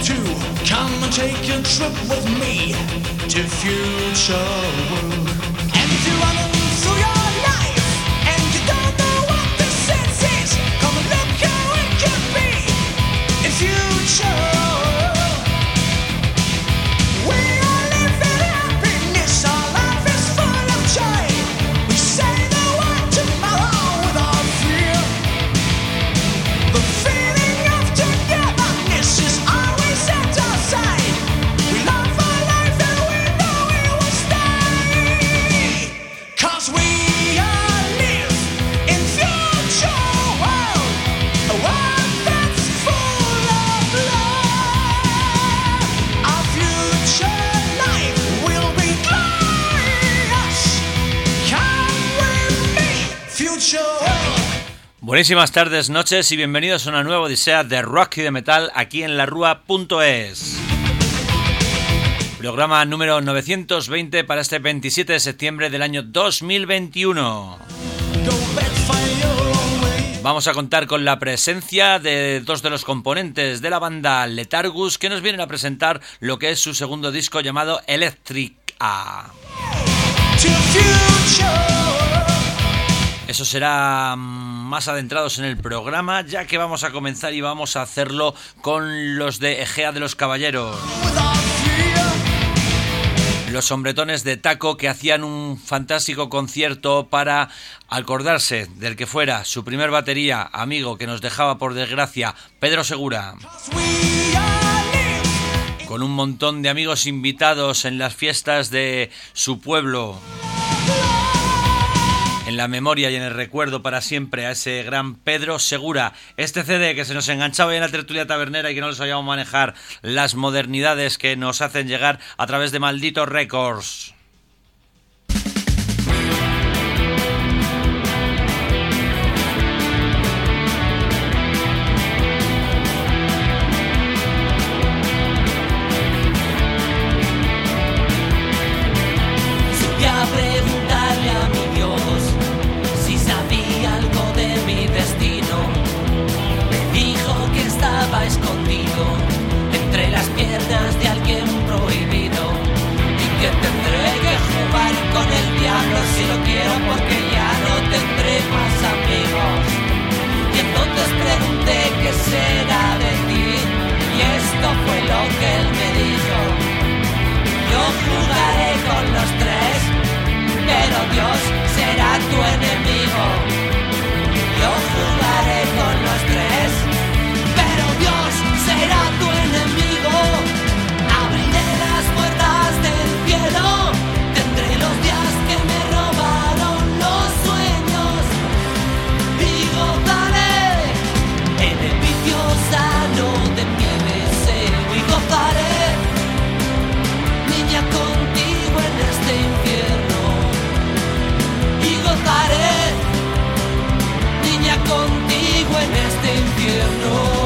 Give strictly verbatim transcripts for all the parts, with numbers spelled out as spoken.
Buenísimas tardes, noches y bienvenidos a una nueva odisea de rock y de metal aquí en la rúa punto es. Programa número novecientos veinte para este veintisiete de septiembre del año dos mil veintiuno. Vamos a contar con la presencia de dos de los componentes de la banda Letargus, que nos vienen a presentar lo que es su segundo disco llamado Electrica. Eso será más adentrados en el programa, ya que vamos a comenzar y vamos a hacerlo con los de Egea de los Caballeros. Los hombretones de Taco, que hacían un fantástico concierto para acordarse del que fuera su primer batería, amigo que nos dejaba por desgracia, Pedro Segura. Con un montón de amigos invitados en las fiestas de su pueblo. En la memoria y en el recuerdo para siempre a ese gran Pedro Segura. Este C D que se nos enganchaba en la tertulia tabernera y que no lo sabíamos manejar las modernidades que nos hacen llegar a través de Malditos Records. Escondido entre las piernas de alguien prohibido y que tendré que jugar con el diablo si lo quiero porque ya no tendré más amigos. Y entonces pregunté qué será de ti y esto fue lo que él me dijo: yo jugaré con los tres, pero Dios será tu enemigo. Yo jugaré con los tres, pero Dios será tu enemigo. Abriré las puertas del cielo, tendré los días que me robaron los sueños y gozaré en el vicio sano de mi deseo y gozaré, niña, contigo en este infierno y gozaré, niña, contigo en este infierno.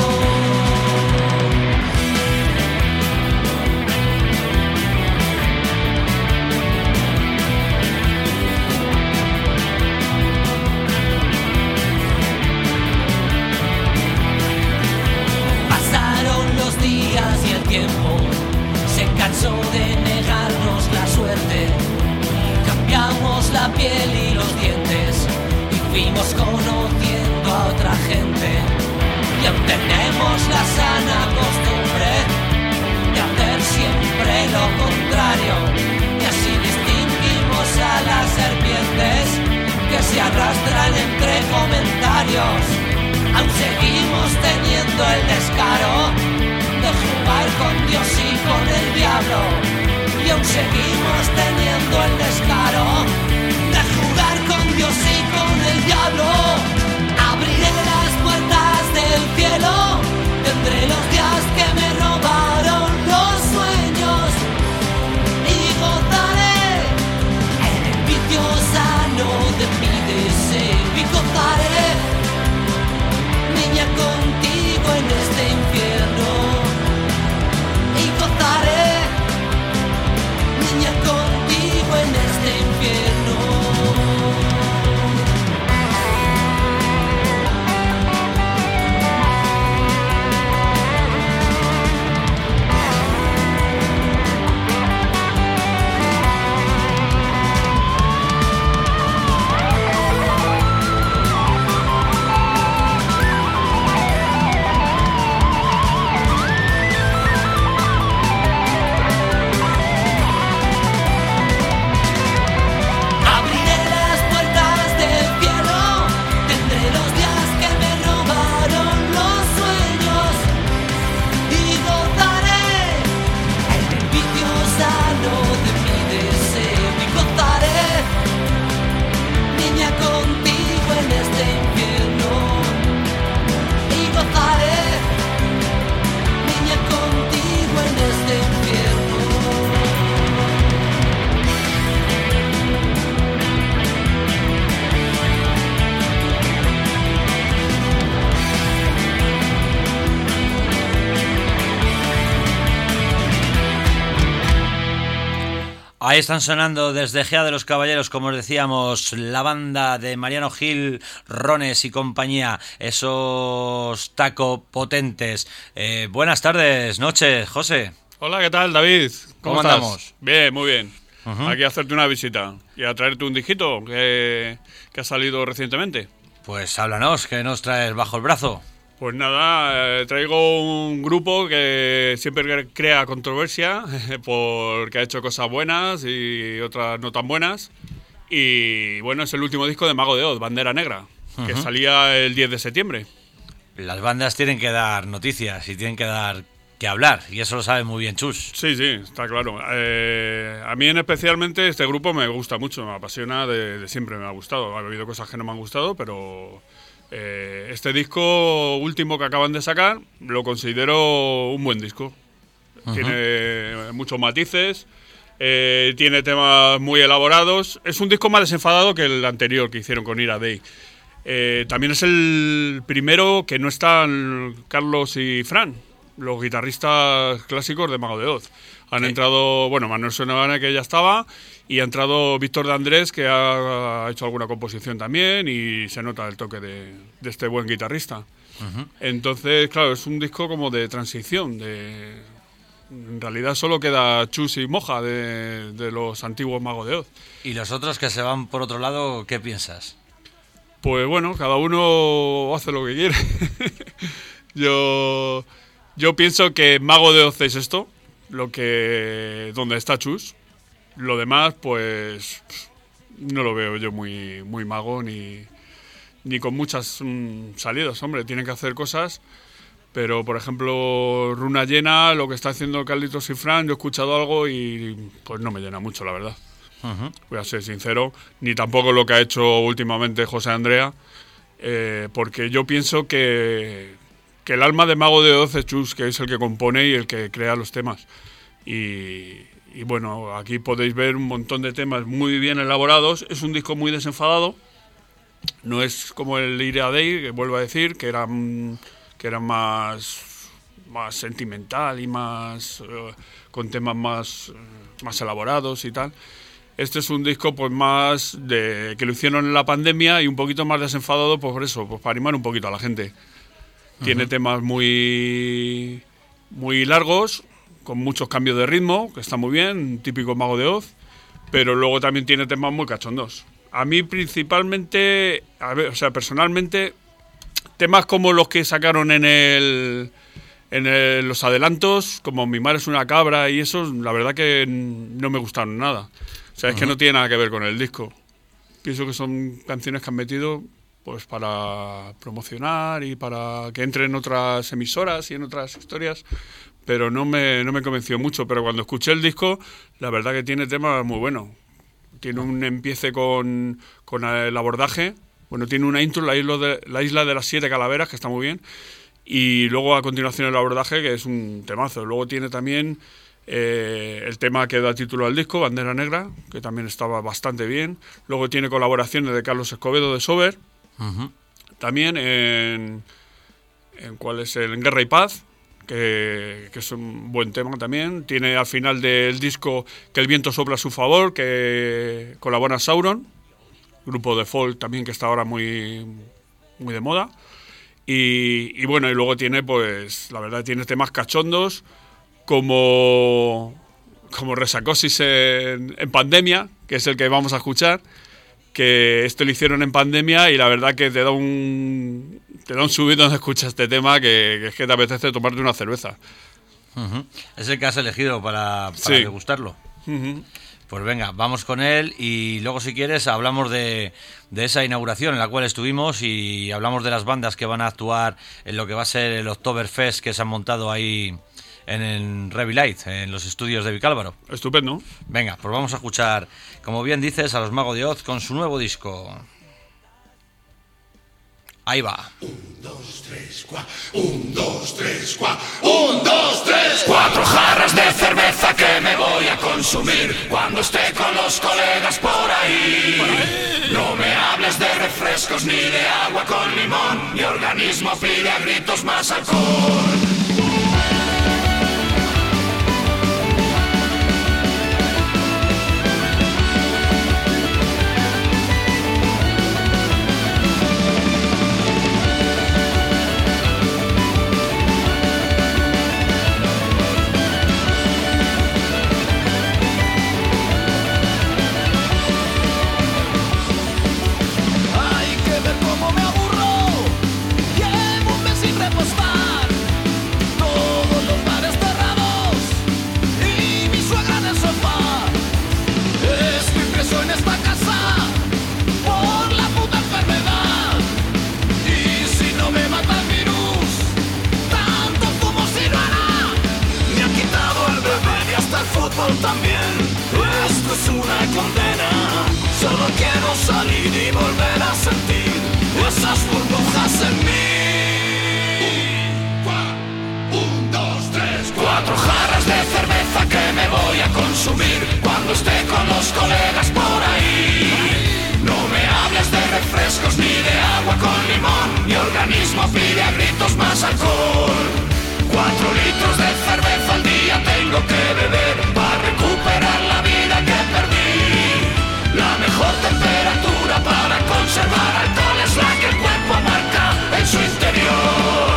Y el tiempo se cansó de negarnos la suerte. Cambiamos la piel y los dientes y fuimos conociendo a otra gente. Y aún tenemos la sana costumbre de hacer siempre lo contrario. Y así distinguimos a las serpientes que se arrastran entre comentarios. Aún seguimos teniendo el descaro de jugar con Dios y con el diablo. Y aún seguimos teniendo el descaro de jugar con Dios y con el diablo. Abriré las puertas del cielo, tendré los días que me robaron los sueños y gozaré en el vicio sano de mi deseo y gozaré, niña, contigo en este infierno. Y gozaré, niña, Ahí están sonando desde Gea de los Caballeros, como os decíamos, la banda de Mariano Gil, Rones y compañía, esos taco potentes. Eh, buenas tardes, noches, José. Hola, ¿qué tal, David? ¿Cómo, ¿Cómo andamos? Bien, muy bien. Uh-huh. Aquí a hacerte una visita y a traerte un disquito que, que ha salido recientemente. Pues háblanos, ¿qué nos traes bajo el brazo? Pues nada, eh, traigo un grupo que siempre crea controversia porque ha hecho cosas buenas y otras no tan buenas. Y bueno, es el último disco de Mago de Oz, Bandera Negra, uh-huh. que salía el diez de septiembre. Las bandas tienen que dar noticias y tienen que dar que hablar, y eso lo sabe muy bien Chus. Sí, sí, está claro. Eh, a mí en especialmente este grupo me gusta mucho, me apasiona, de, de siempre me ha gustado. Ha habido cosas que no me han gustado, pero... Eh, este disco último que acaban de sacar lo considero un buen disco. Uh-huh. Tiene muchos matices, eh, tiene temas muy elaborados. Es un disco más desenfadado que el anterior que hicieron con Ira Day. Eh, también es el primero que no están Carlos y Fran, los guitarristas clásicos de Mago de Oz. Han ¿Qué? entrado, bueno, Manuel Sonavana, que ya estaba, y ha entrado Víctor de Andrés, que ha hecho alguna composición también, y se nota el toque de, de este buen guitarrista. Uh-huh. Entonces, claro, es un disco como de transición, de... En realidad solo queda Chus y Moja de, de los antiguos Mago de Oz. ¿Y los otros que se van por otro lado, qué piensas? Pues bueno, cada uno hace lo que quiere. yo, yo pienso que Mago de Oz es esto, lo que donde está Chus. Lo demás, pues no lo veo yo muy, muy mago ni, ni con muchas mmm, salidas. Hombre, tienen que hacer cosas, pero por ejemplo, Runa Llena, lo que está haciendo Carlitos y Fran, yo he escuchado algo y pues no me llena mucho, la verdad. Uh-huh. Voy a ser sincero, ni tampoco lo que ha hecho últimamente José Andrea, eh, porque yo pienso que, que el alma de Mago de Oz es Chus, que es el que compone y el que crea los temas. Y, y bueno, aquí podéis ver un montón de temas muy bien elaborados. Es un disco muy desenfadado, no es como el Ira Day, que vuelvo a decir, que era, que era más, más sentimental y más uh, con temas más, uh, más elaborados y tal. Este es un disco pues más de que lo hicieron en la pandemia y un poquito más desenfadado, pues por eso, pues para animar un poquito a la gente. Uh-huh. Tiene temas muy, muy largos, con muchos cambios de ritmo, que está muy bien, típico Mago de Oz, pero luego también tiene temas muy cachondos. A mí principalmente, a ver, o sea, personalmente, temas como los que sacaron en el en el, los adelantos, como Mi Mar es una cabra y esos, la verdad que no me gustaron nada. O sea, es uh-huh. que no tiene nada que ver con el disco. Pienso que son canciones que han metido pues para promocionar y para que entren en otras emisoras y en otras historias, pero no me, no me convenció mucho. Pero cuando escuché el disco, la verdad que tiene temas muy buenos. Tiene un empiece con, con el abordaje. Bueno, tiene una intro, la isla, de, la isla de las siete calaveras, que está muy bien. Y luego a continuación el abordaje, que es un temazo. Luego tiene también eh, el tema que da título al disco, Bandera Negra, que también estaba bastante bien. Luego tiene colaboraciones de Carlos Escobedo de Sober. Uh-huh. También en, en ¿cuál es el? En Guerra y Paz, que, que es un buen tema también. Tiene al final del disco Que el viento sopla a su favor, que colabora Sauron, grupo de folk también que está ahora muy, muy de moda. Y, y bueno, y luego tiene, pues, la verdad, tiene temas cachondos como, como Resacosis en, en pandemia, que es el que vamos a escuchar, que esto lo hicieron en pandemia y la verdad que te da un te da un subidón de escuchar este tema que, que es que te apetece tomarte una cerveza. Uh-huh. Es el que has elegido para, para sí. degustarlo. Uh-huh. Pues venga, vamos con él y luego si quieres hablamos de, de esa inauguración en la cual estuvimos y hablamos de las bandas que van a actuar en lo que va a ser el Oktoberfest que se han montado ahí en el Revilight, en los estudios de Vicálvaro. Estupendo. Venga, pues vamos a escuchar, como bien dices, a los Mago de Oz con su nuevo disco. Ahí va. Un, dos, tres, cuatro. Un, dos, tres, cuatro. Un, dos, tres, cuatro jarras de cerveza que me voy a consumir cuando esté con los colegas por ahí. por ahí. No me hables de refrescos ni de agua con limón. Mi organismo pide a gritos más alcohol. fútbol también. Esto es una condena. Solo quiero salir y volver a sentir esas burbujas en mí. Un, dos, tres, cuatro jarras de cerveza que me voy a consumir cuando esté con los colegas por ahí. No me hables de refrescos ni de agua con limón. Mi organismo pide a gritos más alcohol. Cuatro litros de cerveza al día tengo que beber para recuperar la vida que perdí. La mejor temperatura para conservar alcohol es la que el cuerpo marca en su interior.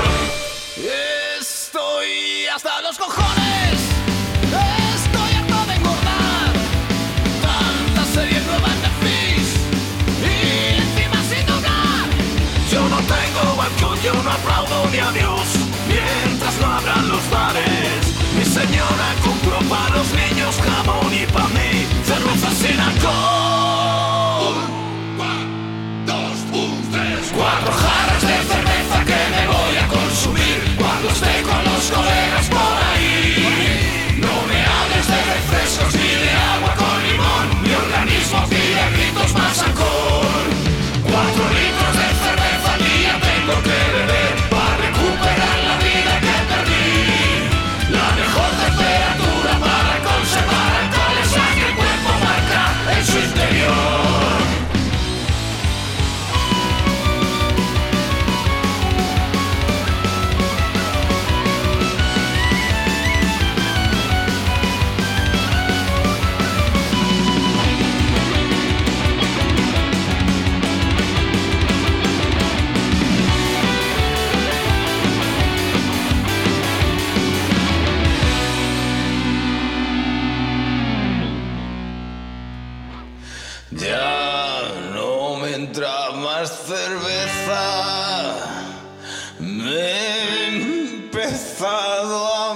Estoy hasta los cojones. Estoy harto de engordar. Tanta serie nueva en Netflix y encima sin doblar. Yo no tengo balcón, yo no aplaudo ni a Dios mientras no abran los bares. Mi señora compró para los niños jamón y para mí cerveza sin alcohol. Un, dos, un, tres, cuatro jarras de cerveza que me voy a consumir cuando esté con los colegas por ahí. No me hables de refrescos ni de agua con limón. Mi organismo pide a gritos más alcohol. Cuatro litros de cerveza al día tengo que beber para recuperar la vida que perdí. La mejor temperatura para conservar alcohol es la que el cuerpo marca en su interior. Ya no me entra más cerveza. Me he empezado a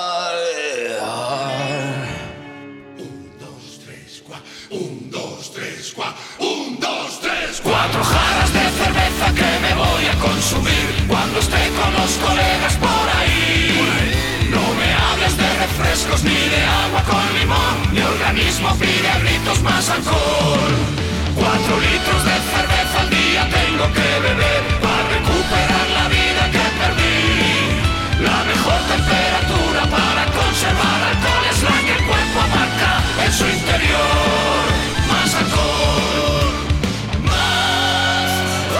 marear. Un, dos, tres, cuatro. Un, dos, tres, cuatro. Un, dos, tres, cuatro jarras de cerveza que me voy a consumir cuando esté con los colegas por ahí. No me hables de refrescos ni de agua con limón. Mi organismo pide a gritos más alcohol. Cuatro litros de cerveza al día tengo que beber para recuperar la vida que perdí. La mejor temperatura para conservar alcohol es la que el cuerpo marca en su interior. Más alcohol. Más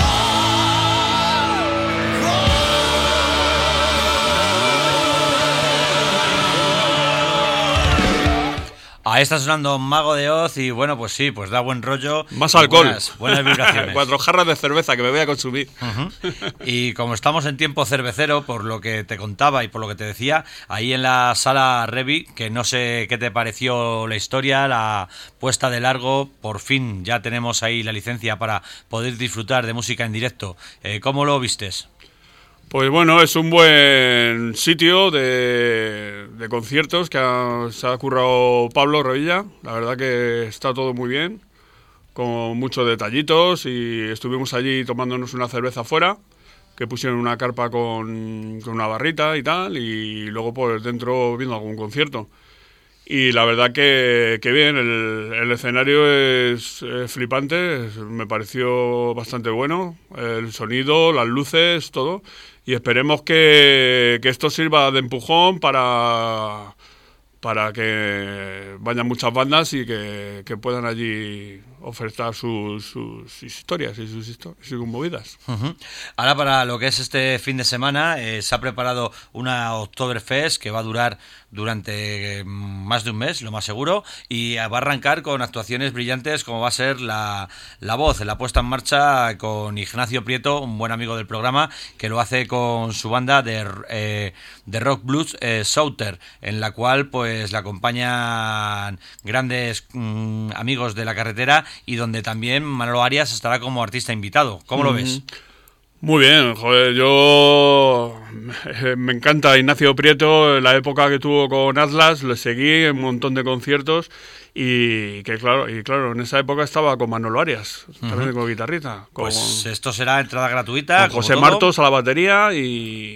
Ahí está sonando Mago de Oz y bueno, pues sí, pues da buen rollo. Más alcohol. Buenas, buenas vibraciones. Cuatro jarras de cerveza que me voy a consumir. Uh-huh. Y como estamos en tiempo cervecero, por lo que te contaba y por lo que te decía, ahí en la sala Revi, que no sé qué te pareció la historia, la puesta de largo, por fin ya tenemos ahí la licencia para poder disfrutar de música en directo. Eh, ¿Cómo lo vistes? Pues bueno, es un buen sitio de, de conciertos que ha, se ha currado Pablo Revilla. La verdad que está todo muy bien, con muchos detallitos, y estuvimos allí tomándonos una cerveza afuera, que pusieron una carpa con, con una barrita y tal, y luego pues dentro viendo algún concierto. Y la verdad que, que bien, el, el escenario es, es flipante, es, me pareció bastante bueno, el sonido, las luces, todo. Y esperemos que, que esto sirva de empujón para, para que vayan muchas bandas y que, que puedan allí ofertar sus, sus historias y sus, historias, sus movidas. Uh-huh. Ahora, para lo que es este fin de semana, eh, se ha preparado una Oktoberfest que va a durar durante más de un mes, lo más seguro, y va a arrancar con actuaciones brillantes como va a ser la, la voz, la puesta en marcha con Ignacio Prieto, un buen amigo del programa, que lo hace con su banda de, eh, de rock blues eh, Souter, en la cual pues le acompañan grandes mm, amigos de la carretera y donde también Manolo Arias estará como artista invitado. ¿Cómo lo ves? Muy bien, joder, yo me encanta Ignacio Prieto, la época que tuvo con Atlas, le seguí en un montón de conciertos y que claro, y claro, en esa época estaba con Manolo Arias, también uh-huh. con guitarrita. Con, pues esto será entrada gratuita. Con José Martos a la batería y,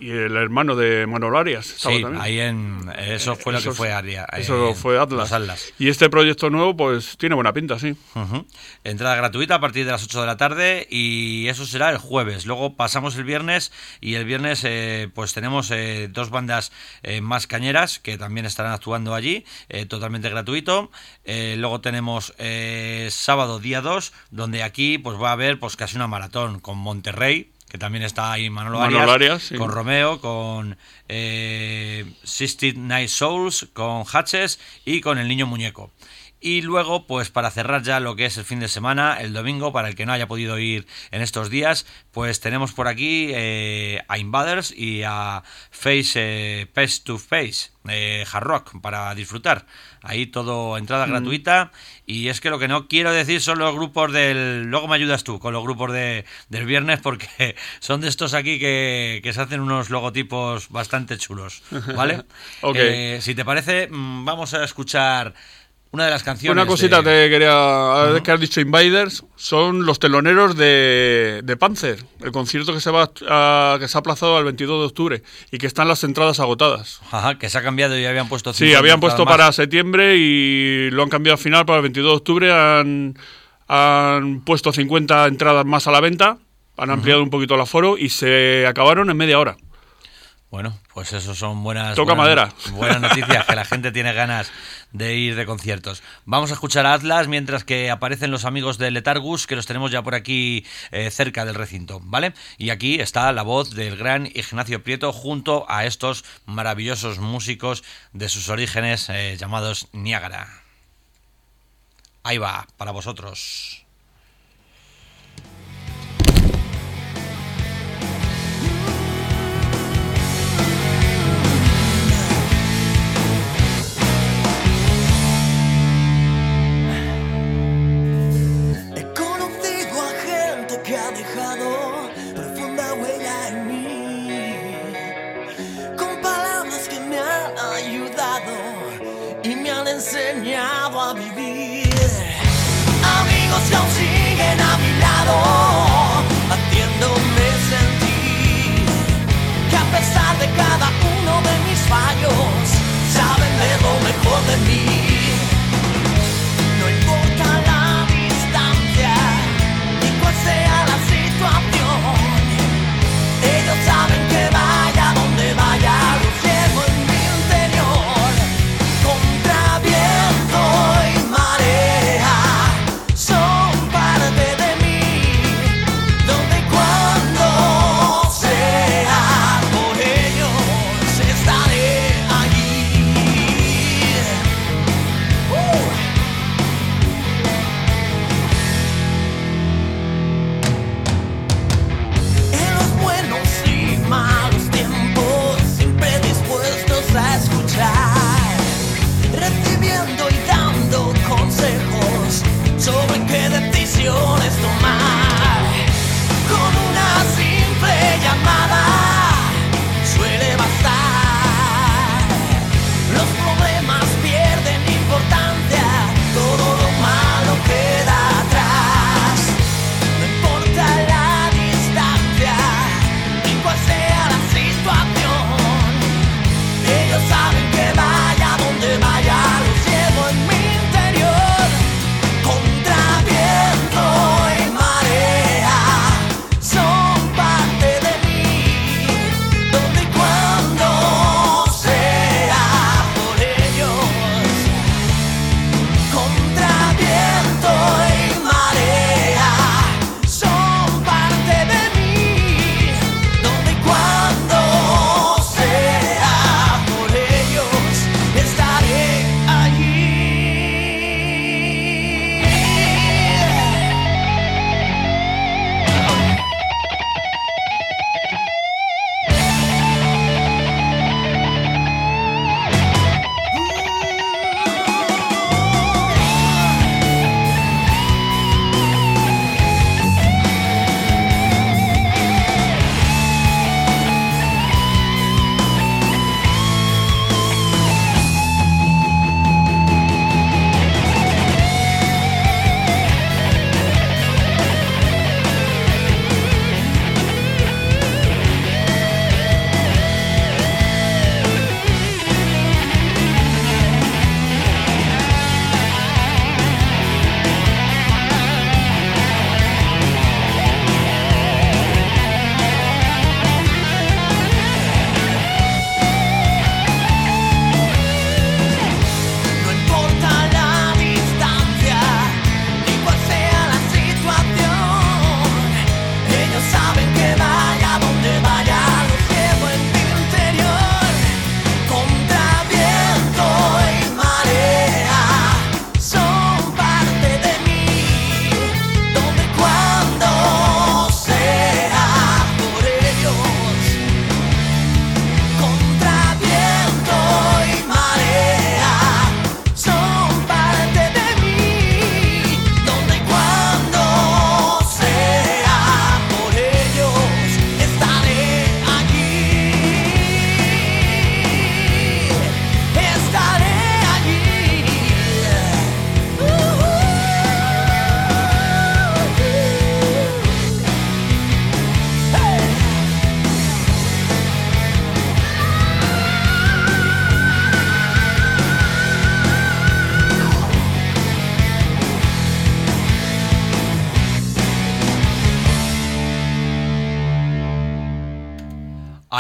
y el hermano de Manolo Arias. estaba Sí, también. ahí en... Eso fue lo Eso que fue Aria. Eso eh, fue Atlas. los Atlas. Y este proyecto nuevo, pues tiene buena pinta, sí. Ujú. Entrada gratuita a partir de las ocho de la tarde y eso será el jueves. Luego pasamos el viernes y el viernes eh, pues tenemos eh, dos bandas eh, más cañeras que también estarán actuando allí, eh, totalmente gratuito. Eh, luego tenemos eh, sábado día dos, donde aquí pues va a haber pues casi una maratón con Monterrey, que también está ahí Manolo, Manolo Arias, Arias, sí. con Romeo, con eh, sesenta y nueve Souls, con Hatches y con El Niño Muñeco. Y luego, pues para cerrar ya lo que es el fin de semana, el domingo, para el que no haya podido ir en estos días, pues tenemos por aquí eh, a Invaders y a Face, eh, Face to Face, eh, Hard Rock, para disfrutar. Ahí todo entrada mm. gratuita. Y es que lo que no quiero decir son los grupos del... Luego me ayudas tú con los grupos de, del viernes, porque son de estos aquí que, que se hacen unos logotipos bastante chulos, ¿vale? Okay. Eh, si te parece, vamos a escuchar... Una de las canciones. Una cosita de... te quería. Uh-huh. Que has dicho Invaders. Son los teloneros de, de Panzer. El concierto que se va a, que se ha aplazado al veintidós de octubre. Y que están las entradas agotadas. Ajá, que se ha cambiado y habían puesto. Sí, habían puesto más. Para septiembre y lo han cambiado al final para el veintidós de octubre. Han, han puesto cincuenta entradas más a la venta. Han ampliado uh-huh. un poquito el aforo y se acabaron en media hora. Bueno, pues eso son buenas, Toca buenas, madera. buenas noticias, que la gente tiene ganas de ir de conciertos. Vamos a escuchar a Atlas mientras que aparecen los amigos de Letargus, que los tenemos ya por aquí eh, cerca del recinto, ¿vale? Y aquí está la voz del gran Ignacio Prieto junto a estos maravillosos músicos de sus orígenes eh, llamados Niágara. Ahí va, para vosotros. Enseñado a vivir. Amigos que aún siguen a mi lado, haciéndome sentir que a pesar de cada uno de mis fallos, saben de lo mejor de mí. No importa la distancia ni cuál sea la situación, ellos saben que vaya donde vaya, los llevo en mi interior. Viento y marea son parte de mí, donde y cuando sea, por ellos estaré allí.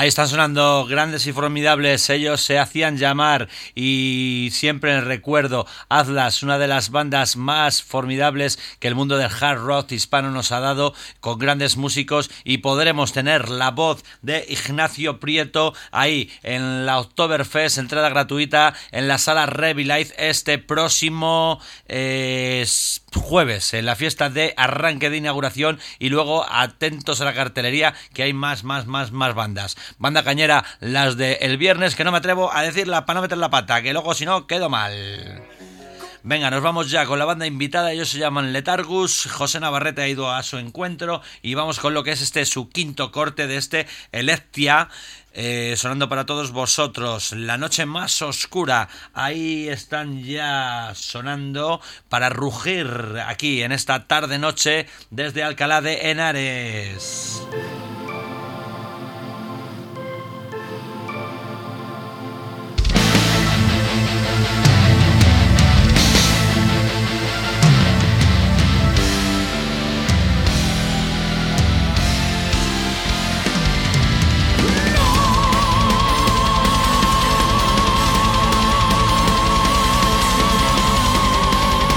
Ahí están sonando grandes y formidables. Ellos se hacían llamar, y siempre en recuerdo, Atlas, una de las bandas más formidables que el mundo del hard rock hispano nos ha dado, con grandes músicos, y podremos tener la voz de Ignacio Prieto ahí en la Oktoberfest, entrada gratuita en la sala Revilife este próximo eh, jueves, en la fiesta de arranque de inauguración, y luego atentos a la cartelería, que hay más, más, más, más bandas. Banda cañera, las de el viernes, que no me atrevo a decirla para no meter la pata, que luego si no quedo mal. Venga, nos vamos ya con la banda invitada. Ellos se llaman Letargus. José Navarrete ha ido a su encuentro y vamos con lo que es este su quinto corte de este Electia, eh, sonando para todos vosotros. La noche más oscura. Ahí están ya sonando para rugir aquí en esta tarde noche desde Alcalá de Henares.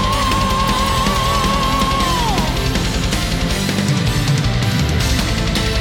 No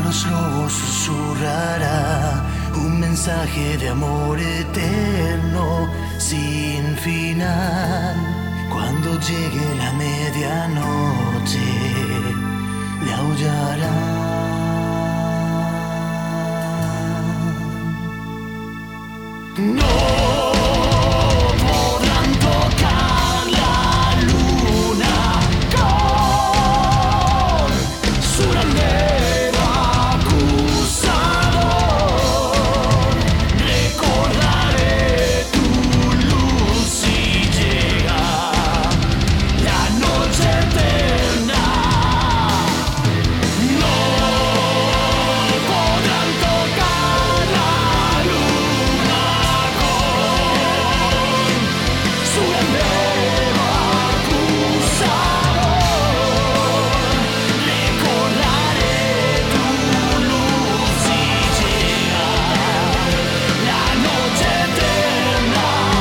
los lobos susurrará un mensaje de amor eterno sin final. Cuando llegue la medianoche le aullará. No podrán tocar la luna con su grandero acusador. Recordaré tu luz si llega la noche eterna. No podrán tocar la luna con su grandero acusador. Recordaré tu luz si llega la noche eterna.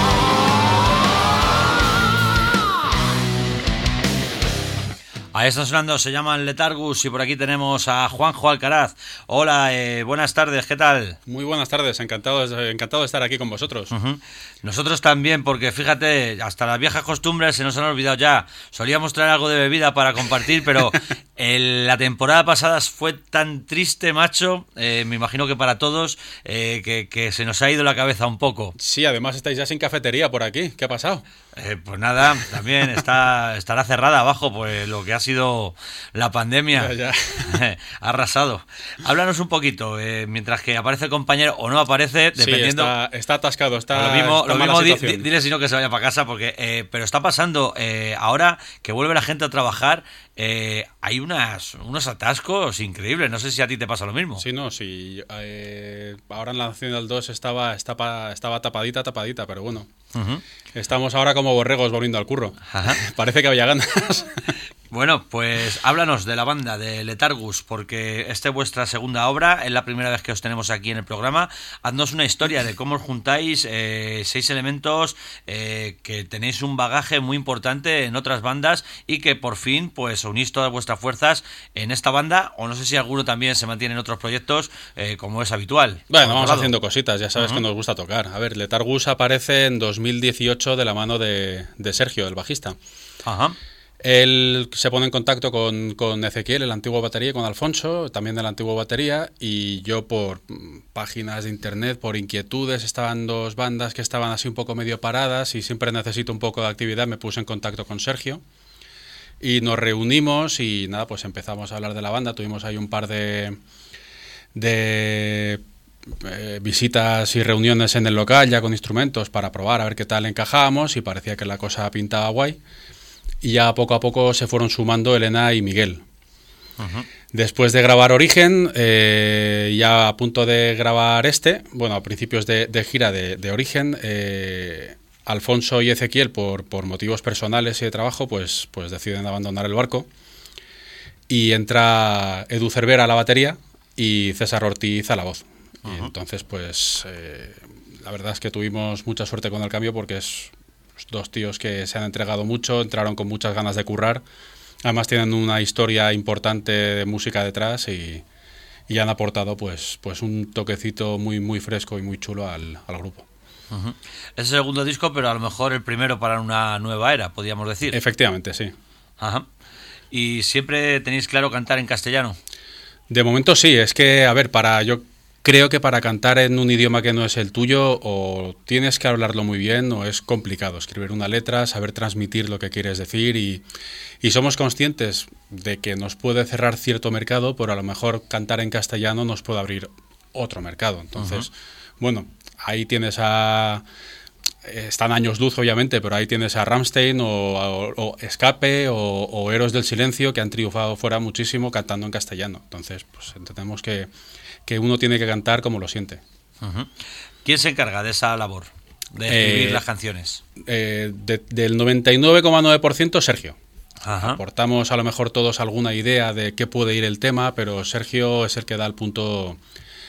Ahí está sonando, se llaman Letargus y por aquí tenemos a Juanjo Alcaraz. Hola, eh, buenas tardes, ¿qué tal? Muy buenas tardes, encantado de, encantado de estar aquí con vosotros. Uh-huh. Nosotros también, porque fíjate, hasta las viejas costumbres se nos han olvidado ya. Solíamos traer algo de bebida para compartir, pero el, la temporada pasada fue tan triste, macho, eh, me imagino que para todos, eh, que, que se nos ha ido la cabeza un poco. Sí, además estáis ya sin cafetería por aquí, ¿qué ha pasado? Eh, pues nada, también está estará cerrada abajo, pues lo que ha sido la pandemia. Ya, ya. Ha arrasado. Háblanos un poquito, eh, mientras que aparece el compañero o no aparece, dependiendo. Sí, está, está atascado, está. Lo mismo, está lo mala mismo di, situación. di, dile si no que se vaya para casa, porque eh, pero está pasando eh, ahora que vuelve la gente a trabajar. Eh, hay unas unos atascos increíbles. No sé si a ti te pasa lo mismo. Sí, no, sí. Eh, ahora en la Nacional dos estaba, estaba, estaba tapadita, tapadita, pero bueno. Uh-huh. Estamos ahora como borregos volviendo al curro. Ajá. Parece que había ganas. Bueno, pues háblanos de la banda, de Letargus, porque esta es vuestra segunda obra, es la primera vez que os tenemos aquí en el programa. Haznos una historia de cómo os juntáis, eh, seis elementos, eh, que tenéis un bagaje muy importante en otras bandas y que por fin pues unís todas vuestras fuerzas en esta banda, o no sé si alguno también se mantiene en otros proyectos, eh, como es habitual. Bueno, vamos lado. haciendo cositas, ya sabes uh-huh. que nos gusta tocar. A ver, Letargus aparece en dos mil dieciocho de la mano de, de Sergio, el bajista. Ajá. Él se pone en contacto con, con Ezequiel, el antiguo batería, y con Alfonso, también del antiguo batería, y yo por páginas de internet, por inquietudes, estaban dos bandas que estaban así un poco medio paradas y siempre necesito un poco de actividad, me puse en contacto con Sergio y nos reunimos y nada, pues empezamos a hablar de la banda, tuvimos ahí un par de... de Eh, visitas y reuniones en el local ya con instrumentos para probar a ver qué tal encajábamos y parecía que la cosa pintaba guay y ya poco a poco se fueron sumando Elena y Miguel. Uh-huh. Después de grabar Origen, eh, ya a punto de grabar este, bueno, a principios de, de gira de, de Origen, eh, Alfonso y Ezequiel por, por motivos personales y de trabajo pues, pues deciden abandonar el barco y entra Edu Cervera a la batería y César Ortiz a la voz. Y entonces, pues, eh, la verdad es que tuvimos mucha suerte con el cambio porque es dos tíos que se han entregado mucho, entraron con muchas ganas de currar, además tienen una historia importante de música detrás y, y han aportado, pues, pues un toquecito muy, muy fresco y muy chulo al, al grupo. Uh-huh. Es el segundo disco, pero a lo mejor el primero para una nueva era, podríamos decir. Efectivamente, sí. Ajá. ¿Y siempre tenéis claro cantar en castellano? De momento sí, es que, a ver, para yo... Creo que para cantar en un idioma que no es el tuyo o tienes que hablarlo muy bien o es complicado escribir una letra, saber transmitir lo que quieres decir y, y somos conscientes de que nos puede cerrar cierto mercado, pero a lo mejor cantar en castellano nos puede abrir otro mercado. Entonces, uh-huh. bueno, ahí tienes a... Están años luz, obviamente, pero ahí tienes a Rammstein o, o, o Escape o, o Héroes del Silencio que han triunfado fuera muchísimo cantando en castellano. Entonces, pues entendemos que... que uno tiene que cantar como lo siente. Uh-huh. ¿Quién se encarga de esa labor, de escribir eh, las canciones? Eh, de, del noventa y nueve coma nueve por ciento Sergio. Ajá. Aportamos a lo mejor todos alguna idea de qué puede ir el tema, pero Sergio es el que da el punto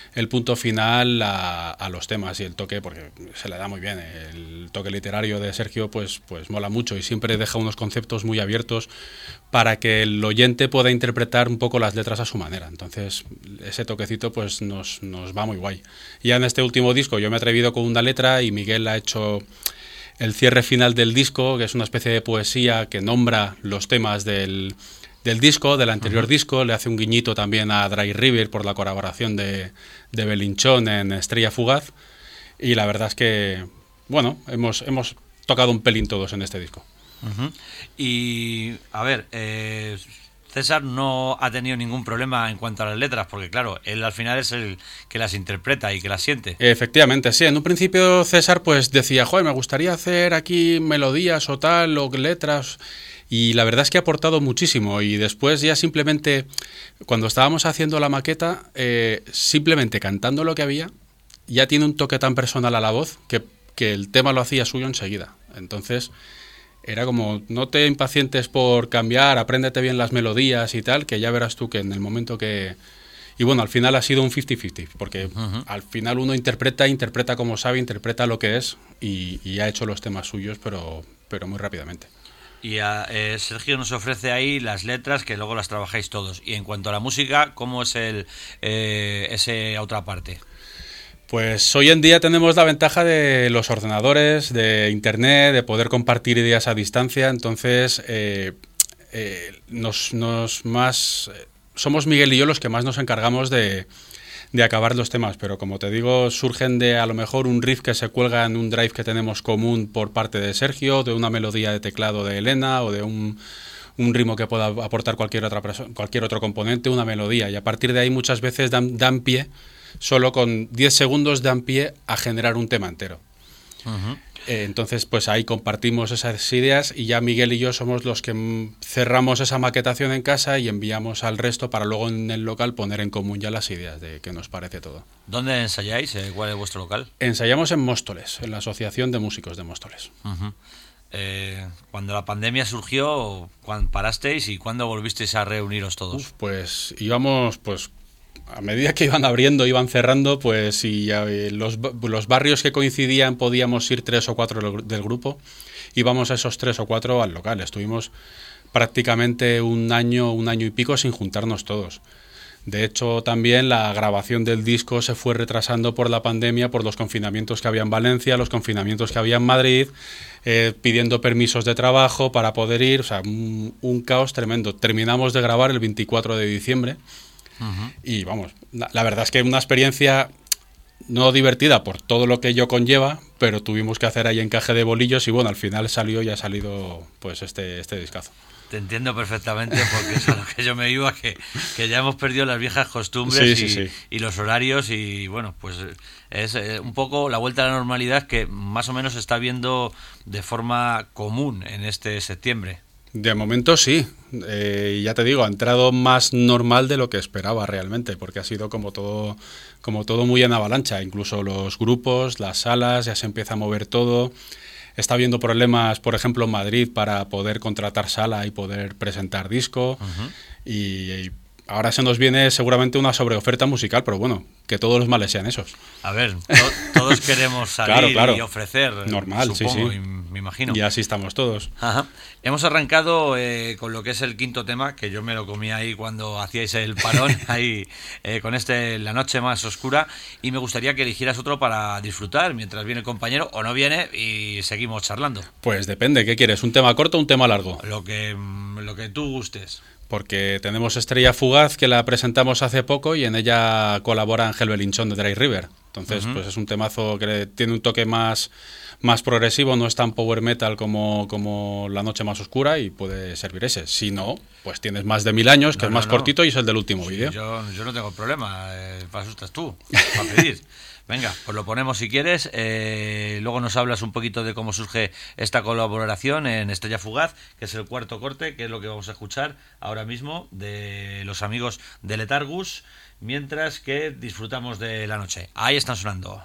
el punto final a, a los temas y el toque, porque se le da muy bien. El toque literario de Sergio pues, pues mola mucho y siempre deja unos conceptos muy abiertos para que el oyente pueda interpretar un poco las letras a su manera. Entonces ese toquecito pues nos, nos va muy guay. Y ya en este último disco yo me he atrevido con una letra y Miguel ha hecho el cierre final del disco, que es una especie de poesía que nombra los temas del... del disco, del anterior uh-huh. disco, le hace un guiñito también a Dry River por la colaboración de, de Belinchón en Estrella Fugaz, y la verdad es que, bueno, hemos, hemos tocado un pelín todos en este disco. Uh-huh. Y, a ver, eh, César no ha tenido ningún problema en cuanto a las letras, porque claro, él al final es el que las interpreta y que las siente. Efectivamente, sí. En un principio César pues decía, joder, me gustaría hacer aquí melodías o tal, o letras... Y la verdad es que ha aportado muchísimo, y después ya simplemente, cuando estábamos haciendo la maqueta, eh, simplemente cantando lo que había, ya tiene un toque tan personal a la voz que, que el tema lo hacía suyo enseguida. Entonces era como, no te impacientes por cambiar, apréndete bien las melodías y tal, que ya verás tú que en el momento que... Y bueno, al final ha sido un cincuenta cincuenta, porque uh-huh. al final uno interpreta, interpreta como sabe, interpreta lo que es, y, y ha hecho los temas suyos, pero, pero muy rápidamente. Y a, eh, Sergio nos ofrece ahí las letras que luego las trabajáis todos. Y en cuanto a la música, ¿cómo es el eh, esa otra parte? Pues hoy en día tenemos la ventaja de los ordenadores, de internet, de poder compartir ideas a distancia. Entonces, eh, eh, nos, nos más somos Miguel y yo los que más nos encargamos de... de acabar los temas, pero como te digo, surgen de a lo mejor un riff que se cuelga en un drive que tenemos común por parte de Sergio, de una melodía de teclado de Elena o de un, un ritmo que pueda aportar cualquier otra persona, cualquier otro componente, una melodía, y a partir de ahí muchas veces dan, dan pie, solo con diez segundos dan pie a generar un tema entero. Uh-huh. Eh, entonces, pues ahí compartimos esas ideas y ya Miguel y yo somos los que cerramos esa maquetación en casa y enviamos al resto para luego en el local poner en común ya las ideas de qué nos parece todo. ¿Dónde ensayáis? ¿Cuál es vuestro local? Ensayamos en Móstoles, en la Asociación de Músicos de Móstoles. Uh-huh. Eh, cuando la pandemia surgió, ¿cuándo parasteis y cuándo volvisteis a reuniros todos? Uf, pues íbamos, pues a medida que iban abriendo, iban cerrando, pues y eh, los, los barrios que coincidían podíamos ir tres o cuatro del grupo, íbamos a esos tres o cuatro al local. Estuvimos prácticamente un año, un año y pico sin juntarnos todos. De hecho, también la grabación del disco se fue retrasando por la pandemia, por los confinamientos que había en Valencia, los confinamientos que había en Madrid, eh, pidiendo permisos de trabajo para poder ir, o sea, un, un caos tremendo. Terminamos de grabar el veinticuatro de diciembre. Uh-huh. Y vamos, la, la verdad es que una experiencia no divertida por todo lo que ello conlleva, pero tuvimos que hacer ahí encaje de bolillos y bueno, al final salió y ha salido pues este, este discazo. Te entiendo perfectamente porque es a lo que yo me iba, que, que ya hemos perdido las viejas costumbres sí, y, sí, sí. y los horarios y bueno, pues es eh, un poco la vuelta a la normalidad que más o menos se está viendo de forma común en este septiembre. De momento sí, eh, ya te digo, ha entrado más normal de lo que esperaba realmente, porque ha sido como todo, como todo muy en avalancha, incluso los grupos, las salas, ya se empieza a mover todo. Está habiendo problemas, por ejemplo, en Madrid para poder contratar sala y poder presentar disco. Uh-huh. y, y ahora se nos viene seguramente una sobreoferta musical, pero bueno, que todos los males sean esos. A ver, to- todos queremos salir claro, claro. y ofrecer, normal, supongo, sí, sí. y me imagino. Y así estamos todos. Ajá. Hemos arrancado eh, con lo que es el quinto tema, que yo me lo comí ahí cuando hacíais el parón, ahí eh, con este La Noche Más Oscura, y me gustaría que eligieras otro para disfrutar mientras viene el compañero o no viene y seguimos charlando. Pues depende, ¿qué quieres? ¿Un tema corto o un tema largo? Lo que, lo que tú gustes. Porque tenemos Estrella Fugaz, que la presentamos hace poco y en ella colabora Ángel Belinchón de Dry River. Entonces, uh-huh. pues es un temazo que tiene un toque más, más progresivo, no es tan power metal como, como La Noche Más Oscura y puede servir ese. Si no, pues tienes Más de Mil Años, que no, es no, más no. cortito y es el del último sí, vídeo. Yo, yo no tengo problema, eh, para eso estás tú, para pedir. Venga, pues lo ponemos si quieres. Eh, luego nos hablas un poquito de cómo surge esta colaboración en Estrella Fugaz, que es el cuarto corte, que es lo que vamos a escuchar ahora mismo de los amigos de Letargus, mientras que disfrutamos de la noche. Ahí están sonando.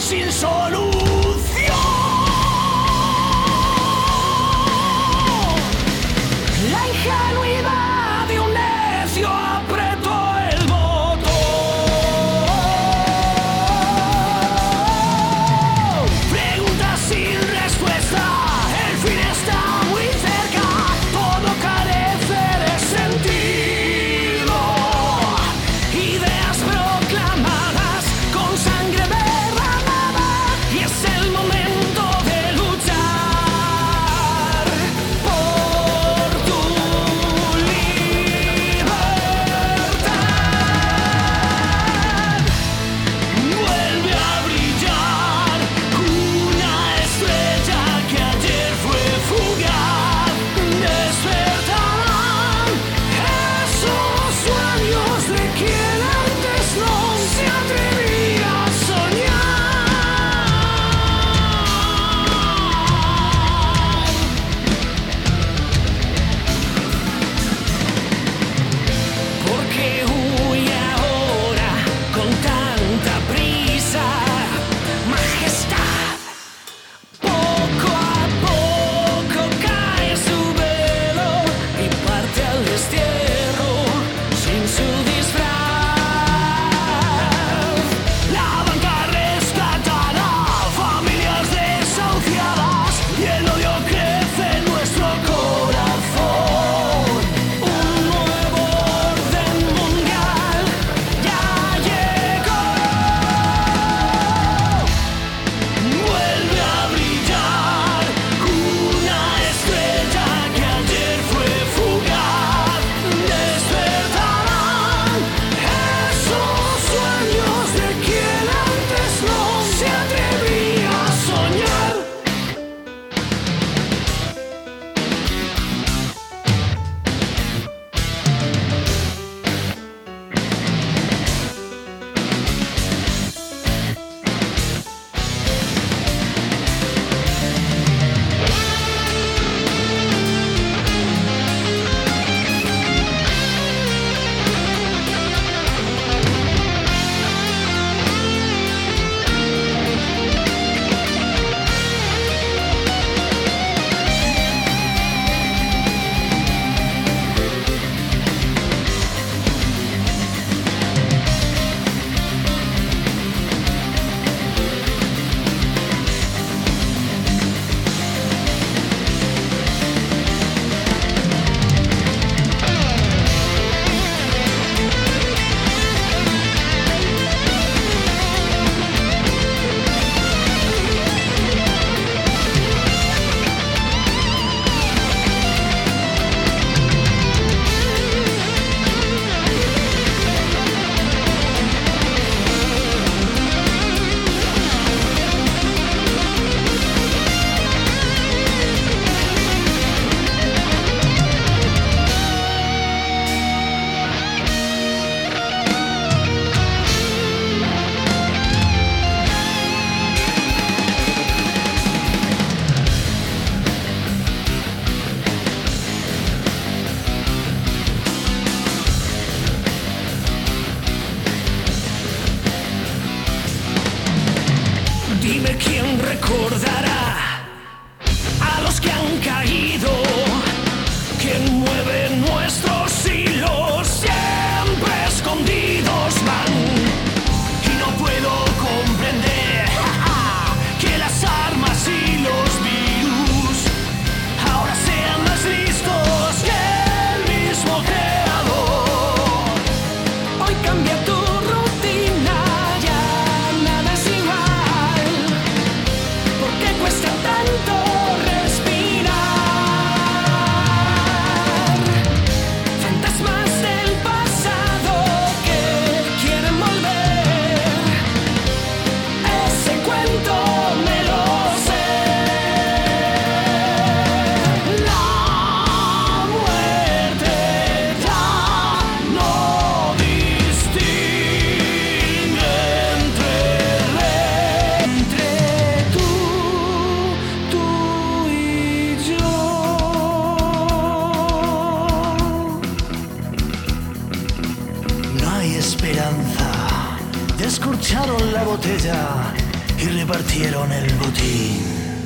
sin solución. La ingenuidad de un necio apretó el botón. Preguntas sin respuesta, el fin está muy cerca, todo carece de sentido. Ideas proclamadas con sangre derramada, y es el momento de luchar por tu libertad. Vuelve a brillar una estrella que ayer fue fugaz. Despertarán esos sueños de quien antes no se atrevía a soñar. Porque huye ahora con tanta prisa, majestad. Poco a poco cae su velo y parte al destierro sin su disfraz. La banca rescatará familias desahuciadas y el odio crece en nuestro corazón. Un nuevo orden mundial ya llegó. Vuelve a brillar una estrella que ayer fue fugaz. Despertarán esos sueños de quien antes no se atrevía a soñar. Dime quién recordará a los que han caído, quién mueve nuestros hilos, siempre escondidos van. Y no puedo comprender que las armas y los virus ahora sean más listos que el mismo creador. Hoy cambia tu rutina, ya nada es igual. ¿Por qué cuesta tanto respirar? Fantasmas del pasado que quieren volver. Ese cuento me lo sé. La muerte ya no distingue entre re- entre tú, tú y yo. No hay esperanza, descorcharon la botella y repartieron el botín.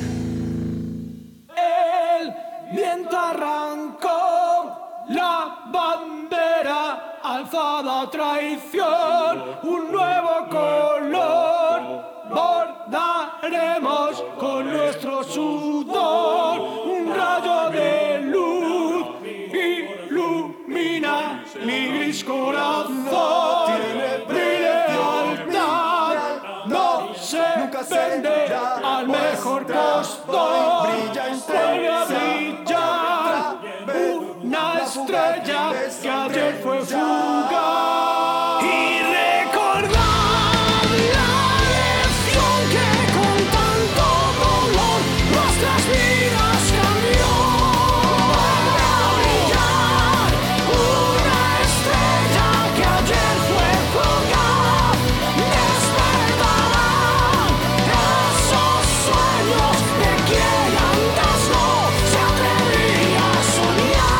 El viento arrancó la bandera, alzada traición, un nuevo color. Bordaremos con nuestro sudor, un rayo de luz ilumina mi gris corazón. Mi lealtad no se vende al mejor postor. Vuelve a brillar una estrella que ayer fue fugaz. Y recordad la lección que con tanto dolor nuestras vidas cambió. Vuelve a brillar una estrella que ayer fue fugaz. Despertarán esos sueños de quien antes no se atrevía a soñar.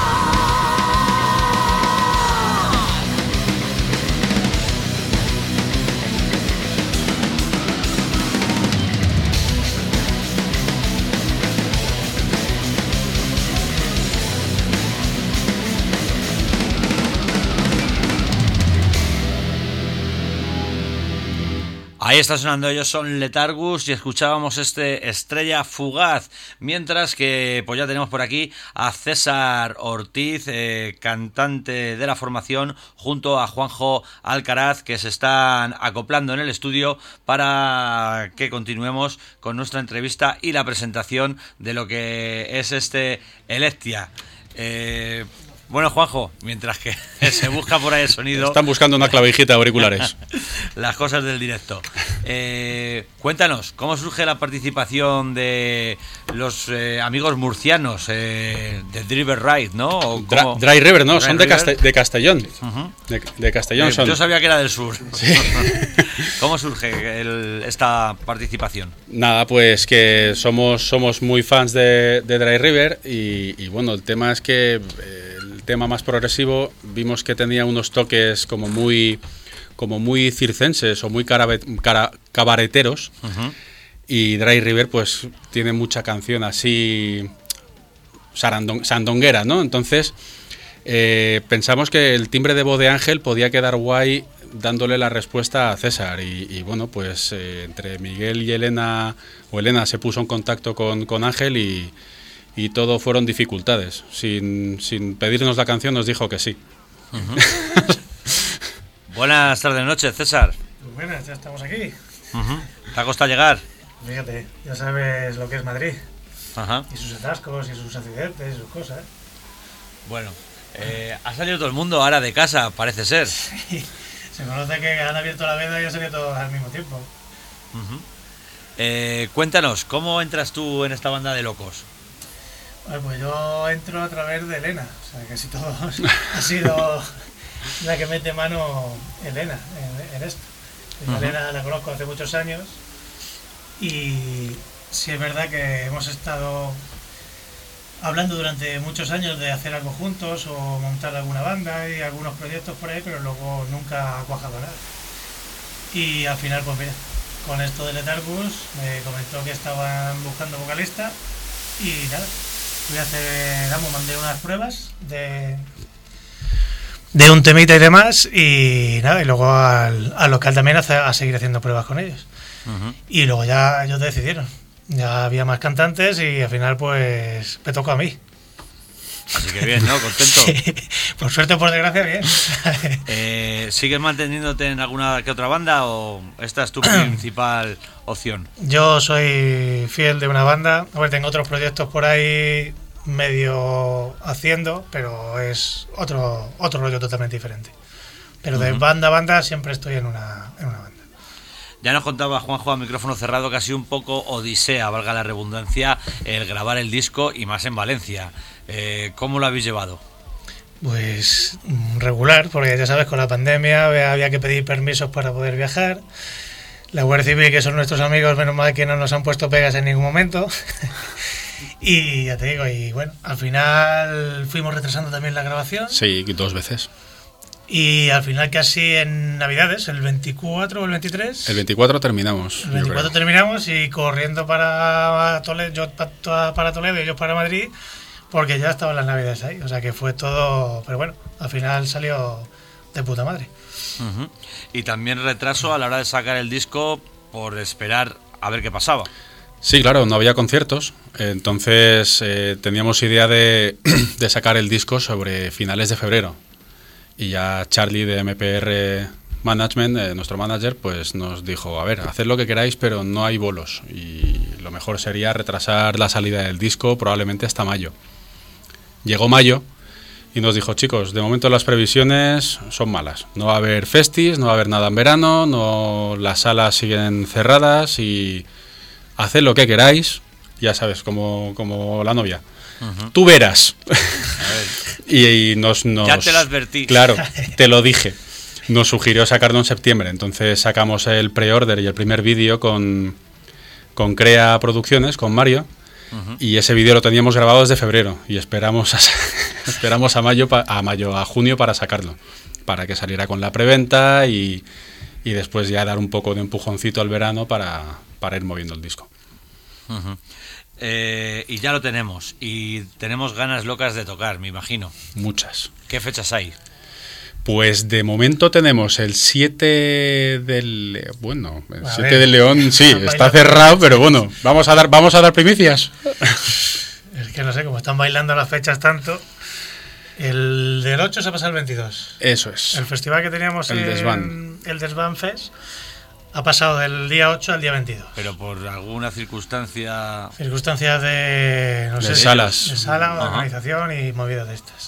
Ahí está sonando, ellos son Letargus y escuchábamos este Estrella Fugaz, mientras que pues ya tenemos por aquí a César Ortiz, eh, cantante de la formación, junto a Juanjo Alcaraz, que se están acoplando en el estudio para que continuemos con nuestra entrevista y la presentación de lo que es este Electia. Eh, bueno, Juanjo, mientras que se busca por ahí el sonido... Están buscando una clavijita de auriculares. Las cosas del directo. Eh, cuéntanos, ¿cómo surge la participación de los eh, amigos murcianos eh, de Driver Ride, ¿no? ¿O Dry, Dry River, no, Dry son de, Caste de Castellón. Uh-huh. de, de Castellón eh, son. Yo sabía que era del sur. Sí. ¿Cómo surge el, esta participación? Nada, pues que somos, somos muy fans de, de Dry River y, y bueno, el tema es que... Eh, el tema más progresivo vimos que tenía unos toques como muy como muy circenses o muy carabe, cara, cabareteros. Uh-huh. Y Dry River pues tiene mucha canción así sarandon, sandonguera, ¿no? Entonces eh, pensamos que el timbre de voz de Ángel podía quedar guay dándole la respuesta a César y, y bueno, pues eh, entre Miguel y Elena, o Elena se puso en contacto con, con Ángel y Y todo fueron dificultades. Sin, sin pedirnos la canción nos dijo que sí. Uh-huh. Buenas tardes, noches, César. Buenas, ya estamos aquí. Uh-huh. ¿Te ha costado llegar? Fíjate, ya sabes lo que es Madrid. Uh-huh. Y sus atascos y sus accidentes y sus cosas. Bueno, eh, ha salido todo el mundo ahora de casa, parece ser. Sí, se conoce que han abierto la veda y han salido todos al mismo tiempo. Uh-huh. eh, cuéntanos, ¿cómo entras tú en esta banda de locos? Bueno, pues yo entro a través de Elena, o sea, casi todo ha sido la que mete mano Elena en, en esto. Uh-huh. Elena la conozco hace muchos años y sí es verdad que hemos estado hablando durante muchos años de hacer algo juntos o montar alguna banda y algunos proyectos por ahí, pero luego nunca ha cuajado nada. Y al final, pues mira, con esto de Letargus me comentó que estaban buscando vocalista y nada. Voy a hacer, vamos, mandé unas pruebas de de un temita y demás y nada, y luego al, al local también a, a seguir haciendo pruebas con ellos. Uh-huh. Y luego ya ellos decidieron. Ya había más cantantes y al final pues me tocó a mí. Así que bien, ¿no? Contento. Sí, por suerte o por desgracia, bien. eh, ¿Sigues manteniéndote en alguna que otra banda o esta es tu principal opción? Yo soy fiel de una banda. A ver, tengo otros proyectos por ahí medio haciendo, pero es otro otro rollo totalmente diferente. Pero de uh-huh. banda a banda siempre estoy en una, en una banda. Ya nos contaba Juanjo a micrófono cerrado que ha sido un poco odisea, valga la redundancia, el grabar el disco y más en Valencia. Eh, ¿Cómo lo habéis llevado? Pues regular, porque ya sabes, con la pandemia había que pedir permisos para poder viajar. La Guardia Civil, que son nuestros amigos, menos mal que no nos han puesto pegas en ningún momento. Y ya te digo, y bueno, al final fuimos retrasando también la grabación. Sí, dos veces. Y al final casi en Navidades, el veinticuatro o el veintitrés... El veinticuatro terminamos. El veinticuatro terminamos y corriendo para Toledo, yo para Toledo y ellos para Madrid, porque ya estaban las Navidades ahí. O sea que fue todo... Pero bueno, al final salió de puta madre. Uh-huh. Y también retraso a la hora de sacar el disco por esperar a ver qué pasaba. Sí, claro, no había conciertos, entonces eh, teníamos idea de, de sacar el disco sobre finales de febrero. Y ya Charlie de M P R Management, eh, nuestro manager, pues nos dijo, a ver, haced lo que queráis, pero no hay bolos. Y lo mejor sería retrasar la salida del disco probablemente hasta mayo. Llegó mayo y nos dijo, chicos, de momento las previsiones son malas. No va a haber festis, no va a haber nada en verano, no, las salas siguen cerradas y haced lo que queráis, ya sabes, como, como la novia. Uh-huh. Tú verás. y, y nos, nos... Ya te lo advertí. Claro, te lo dije. Nos sugirió sacarlo en septiembre, entonces sacamos el pre-order y el primer vídeo con, con Crea Producciones, con Mario, uh-huh. y ese vídeo lo teníamos grabado desde febrero y esperamos a, esperamos a mayo, a mayo, a junio para sacarlo, para que saliera con la preventa y, y después ya dar un poco de empujoncito al verano para, para ir moviendo el disco. Uh-huh. Eh, y ya lo tenemos y tenemos ganas locas de tocar, me imagino. Muchas. ¿Qué fechas hay? Pues de momento tenemos el siete del bueno, el a siete ver, de León, sí, está cerrado, pero bueno, vamos a dar vamos a dar primicias. Es que no sé, como están bailando las fechas tanto. El del ocho se pasa al veintidós. Eso es. El festival que teníamos el en Desván. el Desván Fest ha pasado del día ocho al día veintidós. Pero por alguna circunstancia... Circunstancias de... No de sé, salas. De sala, de Ajá. organización y movidas de estas.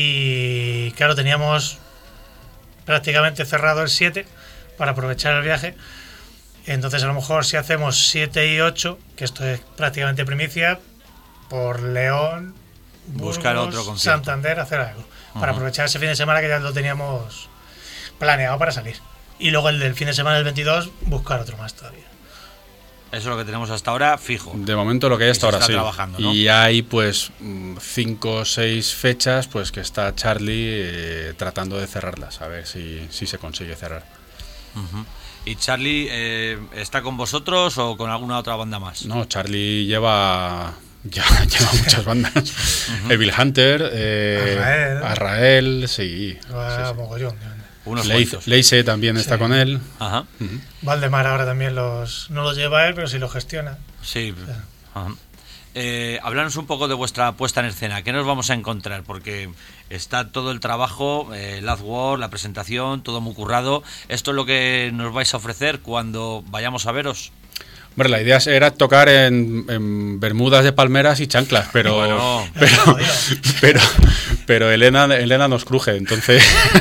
Y claro, teníamos prácticamente cerrado el siete para aprovechar el viaje. Entonces a lo mejor si hacemos siete y ocho, que esto es prácticamente primicia, por León, Buscar Burgos, otro concierto. Santander, hacer algo. Ajá. Para aprovechar ese fin de semana que ya lo teníamos planeado para salir. Y luego el del fin de semana del veintidós, buscar otro más todavía. Eso es lo que tenemos hasta ahora fijo. De momento lo que hay hasta Y se ahora, está sí. trabajando, ¿no? Y hay pues mm, cinco o seis fechas pues que está Charlie eh, tratando de cerrarlas, a ver si, si se consigue cerrar. Uh-huh. ¿Y Charlie eh, está con vosotros o con alguna otra banda más? No, Charlie lleva ya, lleva muchas bandas. Uh-huh. Evil Hunter, eh, Arrael. Arrael, sí. Va sí, sí. mogollón, de- Unos Leice, cuantos. Leice también Sí. está con él. Ajá. Uh-huh. Valdemar ahora también los no los lleva él, pero sí los gestiona. Sí. Ajá. Eh, háblanos un poco de vuestra puesta en escena. ¿Qué nos vamos a encontrar? Porque está todo el trabajo, eh, Last War, la presentación, todo muy currado. ¿Esto es lo que nos vais a ofrecer cuando vayamos a veros? Hombre, la idea era tocar en, en bermudas de palmeras y chanclas, pero Bueno. pero, pero, pero Elena, Elena nos cruje, entonces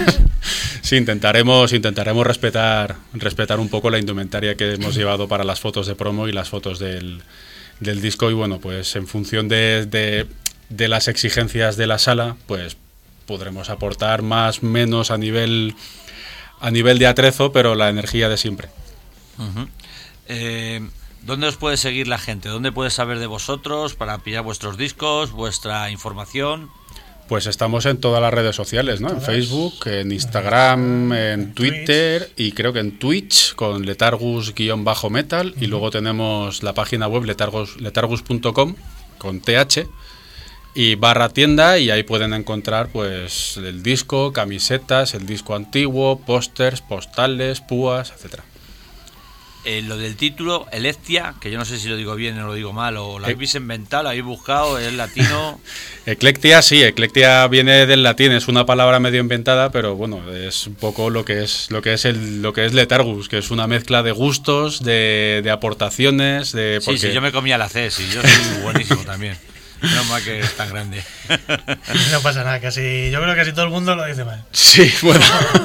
sí, intentaremos, intentaremos respetar, respetar un poco la indumentaria que hemos llevado para las fotos de promo y las fotos del, del disco, y bueno, pues en función de, de, de las exigencias de la sala, pues podremos aportar más, menos a nivel, a nivel de atrezo, pero la energía de siempre. Uh-huh. Eh, ¿Dónde os puede seguir la gente? ¿Dónde puede saber de vosotros para pillar vuestros discos, vuestra información? Pues estamos en todas las redes sociales, ¿no? En Facebook, en Instagram, en Twitter y creo que en Twitch con letargus-metal, y luego tenemos la página web letargus, letargus punto com con th y barra tienda, y ahí pueden encontrar pues el disco, camisetas, el disco antiguo, pósters, postales, púas, etcétera. Eh, lo del título, Electia, que yo no sé si lo digo bien o lo digo mal, o lo Eh. habéis inventado, lo habéis buscado, es latino. Eclectia, sí, eclectia viene del latín, es una palabra medio inventada, pero bueno, es un poco lo que es lo que es el lo que es letargus, que es una mezcla de gustos, de, de aportaciones, de Sí, porque... sí, yo me comía la C, sí, yo soy buenísimo también. No más que es tan grande. No pasa nada, casi yo creo que casi todo el mundo lo dice mal. Sí, bueno.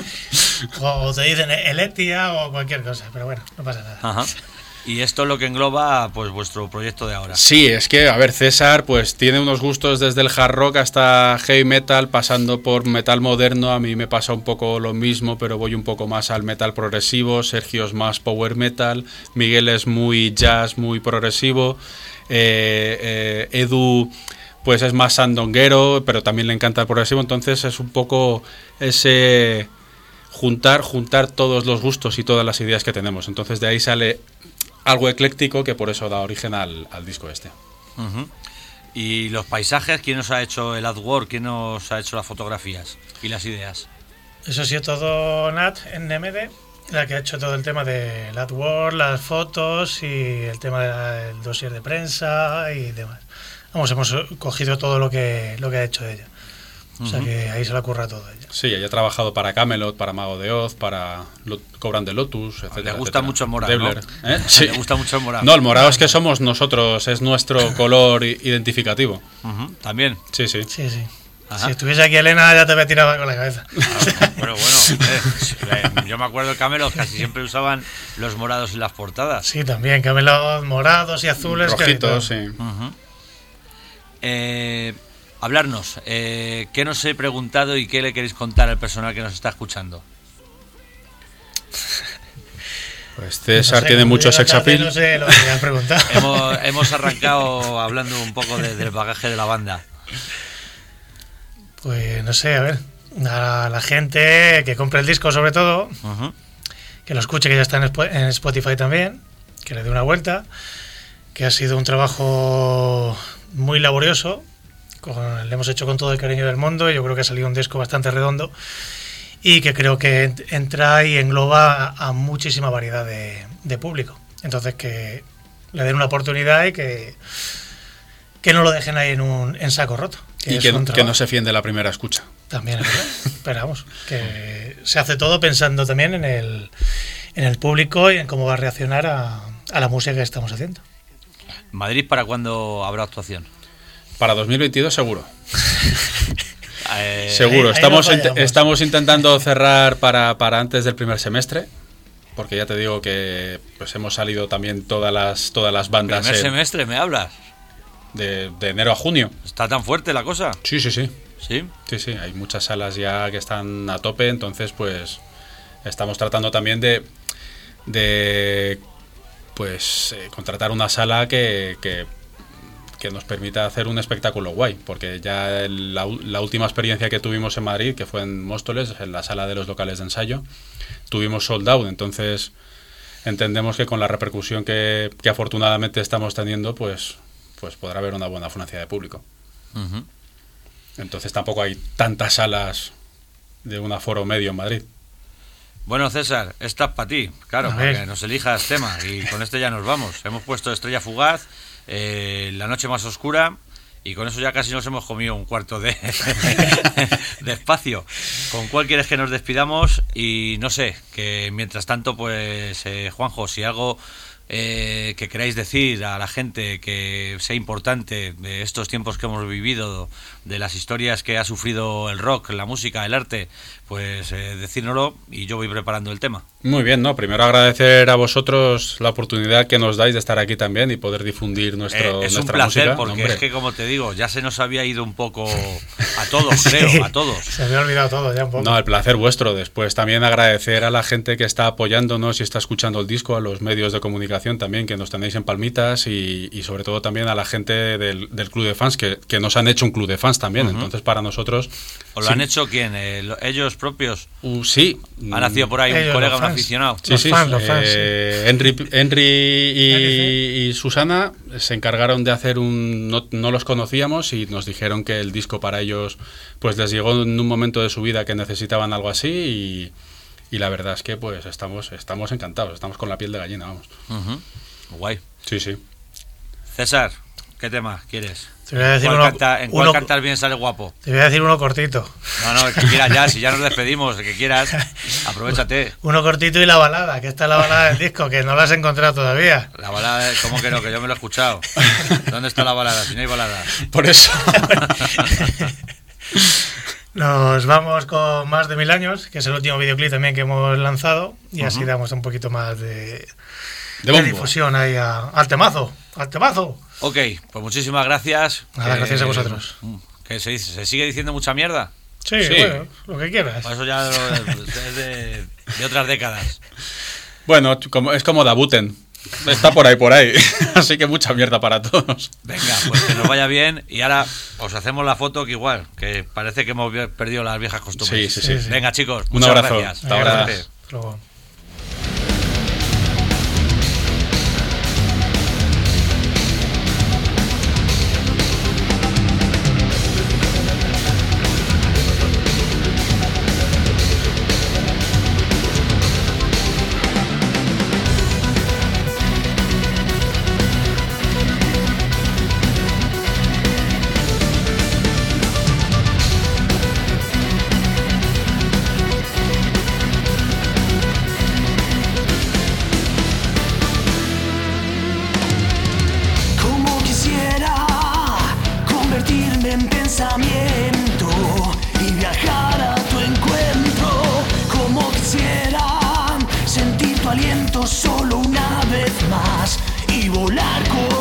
O, o te dicen Electia o cualquier cosa, pero bueno, no pasa nada. Ajá. Y esto es lo que engloba pues vuestro proyecto de ahora. Sí, es que, a ver, César pues tiene unos gustos desde el hard rock hasta heavy metal, pasando por metal moderno. A mí me pasa un poco lo mismo, pero voy un poco más al metal progresivo. Sergio es más power metal, Miguel es muy jazz, muy progresivo. Eh, eh, Edu pues es más sandonguero, pero también le encanta el progresivo, entonces es un poco ese juntar, juntar todos los gustos y todas las ideas que tenemos. Entonces de ahí sale algo ecléctico que por eso da origen al, al disco este. Uh-huh. ¿Y los paisajes? ¿Quién nos ha hecho el artwork? ¿Quién nos ha hecho las fotografías y las ideas? Eso ha sido todo Nat en N M D, la que ha hecho todo el tema del artwork, las fotos y el tema del dossier de prensa y demás. Vamos, hemos cogido todo lo que lo que ha hecho ella. O sea que ahí se la curra todo ella. Sí, ella ha trabajado para Camelot, para Mago de Oz, para Lot- Cobran de Lotus, etcétera. Le gusta etcétera. mucho el morado, Debler, ¿no? ¿eh? Sí. Le gusta mucho el morado. No, el morado es que somos nosotros, es nuestro color i- identificativo. Uh-huh. También. Sí, sí. Sí, sí. Ajá. Si estuviese aquí Elena ya te había tirado con la cabeza. Ah, bueno, bueno, eh, yo me acuerdo de Camelot, casi siempre usaban los morados en las portadas. Sí, también, camelos morados y azules. Rojitos, que- sí. Uh-huh. Eh, hablarnos, eh, ¿qué nos he preguntado y qué le queréis contar al personal que nos está escuchando? Pues No César sé, tiene como mucho yo sex la tarde appeal. No sé lo que me han preguntado. Hemos, hemos arrancado hablando un poco de- del bagaje de la banda. Pues no sé, a ver. A la gente que compre el disco, sobre todo, Uh-huh. que lo escuche, que ya está en Spo- en Spotify también, que le dé una vuelta, que ha sido un trabajo muy laborioso, con- le hemos hecho con todo el cariño del mundo y yo creo que ha salido un disco bastante redondo y que creo que ent- entra y engloba a, a muchísima variedad de, de público. Entonces que le den una oportunidad y que, que no lo dejen ahí en un en saco roto. Y es que, un que no trabajo. se fíen de la primera escucha. También es verdad. Pero vamos, que se hace todo pensando también en el, en el público y en cómo va a reaccionar a, a la música que estamos haciendo. ¿Madrid para cuándo habrá actuación? Para dos mil veintidós seguro. Eh, Seguro. ahí Estamos, no int- fallamos. estamos intentando cerrar para, para antes del primer semestre. Porque ya te digo que pues hemos salido también todas las todas las bandas Primer en- semestre, ¿me hablas? de, de enero a junio. ¿Está tan fuerte la cosa? Sí, sí, sí. ¿Sí? Sí, sí, hay muchas salas ya que están a tope, entonces pues estamos tratando también de, de pues eh, contratar una sala que, que, que nos permita hacer un espectáculo guay, porque ya el- la, u- la última experiencia que tuvimos en Madrid, que fue en Móstoles, en la sala de los locales de ensayo, tuvimos sold out, entonces entendemos que con la repercusión que, que afortunadamente estamos teniendo, pues, pues podrá haber una buena afluencia de público. Uh-huh. Entonces tampoco hay tantas salas de un aforo medio en Madrid. Bueno, César, esta es para ti, claro, A para ver. que nos elijas tema. Y con este ya nos vamos. Hemos puesto Estrella Fugaz, eh, La Noche Más Oscura, y con eso ya casi nos hemos comido un cuarto de, de espacio. ¿Con cuál quieres que nos despidamos? Y no sé, que mientras tanto, pues, eh, Juanjo, si algo eh, que queráis decir a la gente que sea importante de estos tiempos que hemos vivido, de las historias que ha sufrido el rock, la música, el arte, pues eh, decírnoslo y yo voy preparando el tema. Muy bien, ¿no? Primero agradecer a vosotros la oportunidad que nos dais de estar aquí también y poder difundir nuestro, Eh, es un nuestra placer música. porque Hombre, es que, como te digo, ya se nos había ido un poco a todos, creo, a todos. Se me había olvidado todo ya un poco. No, el placer vuestro. Después también agradecer a la gente que está apoyándonos y está escuchando el disco, a los medios de comunicación también que nos tenéis en palmitas y, y sobre todo también a la gente del, del club de fans que, que nos han hecho un club de fans también. Ujú. Entonces para nosotros... ¿O lo sí, han hecho quién? Eh, lo- ¿Ellos propios? uh, sí. ¿Ha nacido por ahí un Ellos, colega, los un fans. aficionado? Sí, Los sí, fans, los fans, eh, Henry, Henry y, Henry, y Susana se encargaron de hacer un... No, no los conocíamos y nos dijeron que el disco para ellos pues les llegó en un momento de su vida que necesitaban algo así y, y la verdad es que pues estamos, estamos encantados, estamos con la piel de gallina, vamos. Ujú. Guay. Sí, sí. César, ¿qué tema quieres? Te voy a decir ¿Cuál uno- canta- ¿En cuál uno- cantar bien sale guapo? Te voy a decir uno cortito. No, no, el que quieras ya, si ya nos despedimos, el que quieras, aprovechate. Uno cortito y la balada, que esta es la balada del disco, que no la has encontrado todavía. La balada, ¿cómo que no? Que yo me lo he escuchado. ¿Dónde está la balada? Si no hay balada. Por eso. Nos vamos con Más de Mil Años, que es el último videoclip también que hemos lanzado, y así Ujú. damos un poquito más de, De de bombo. difusión ahí a- al temazo, al temazo. Ok, pues muchísimas gracias. Nada, Que- gracias a vosotros. Que se, dice- se sigue diciendo mucha mierda. Sí, Sí. bueno, lo que quieras. Eso ya lo- es de, de otras décadas. Bueno, como, es como Dabuten. Está por ahí, por ahí. Así que mucha mierda para todos. Venga, pues que nos vaya bien. Y ahora os hacemos la foto que igual, que parece que hemos perdido las viejas costumbres. Sí, sí, sí. Venga, chicos. Un muchas abrazo. Gracias. Hasta ahora. Hasta luego. Como quisiera convertirme en pensamiento y viajar a tu encuentro. Como quisiera sentir tu aliento solo una vez más y volar con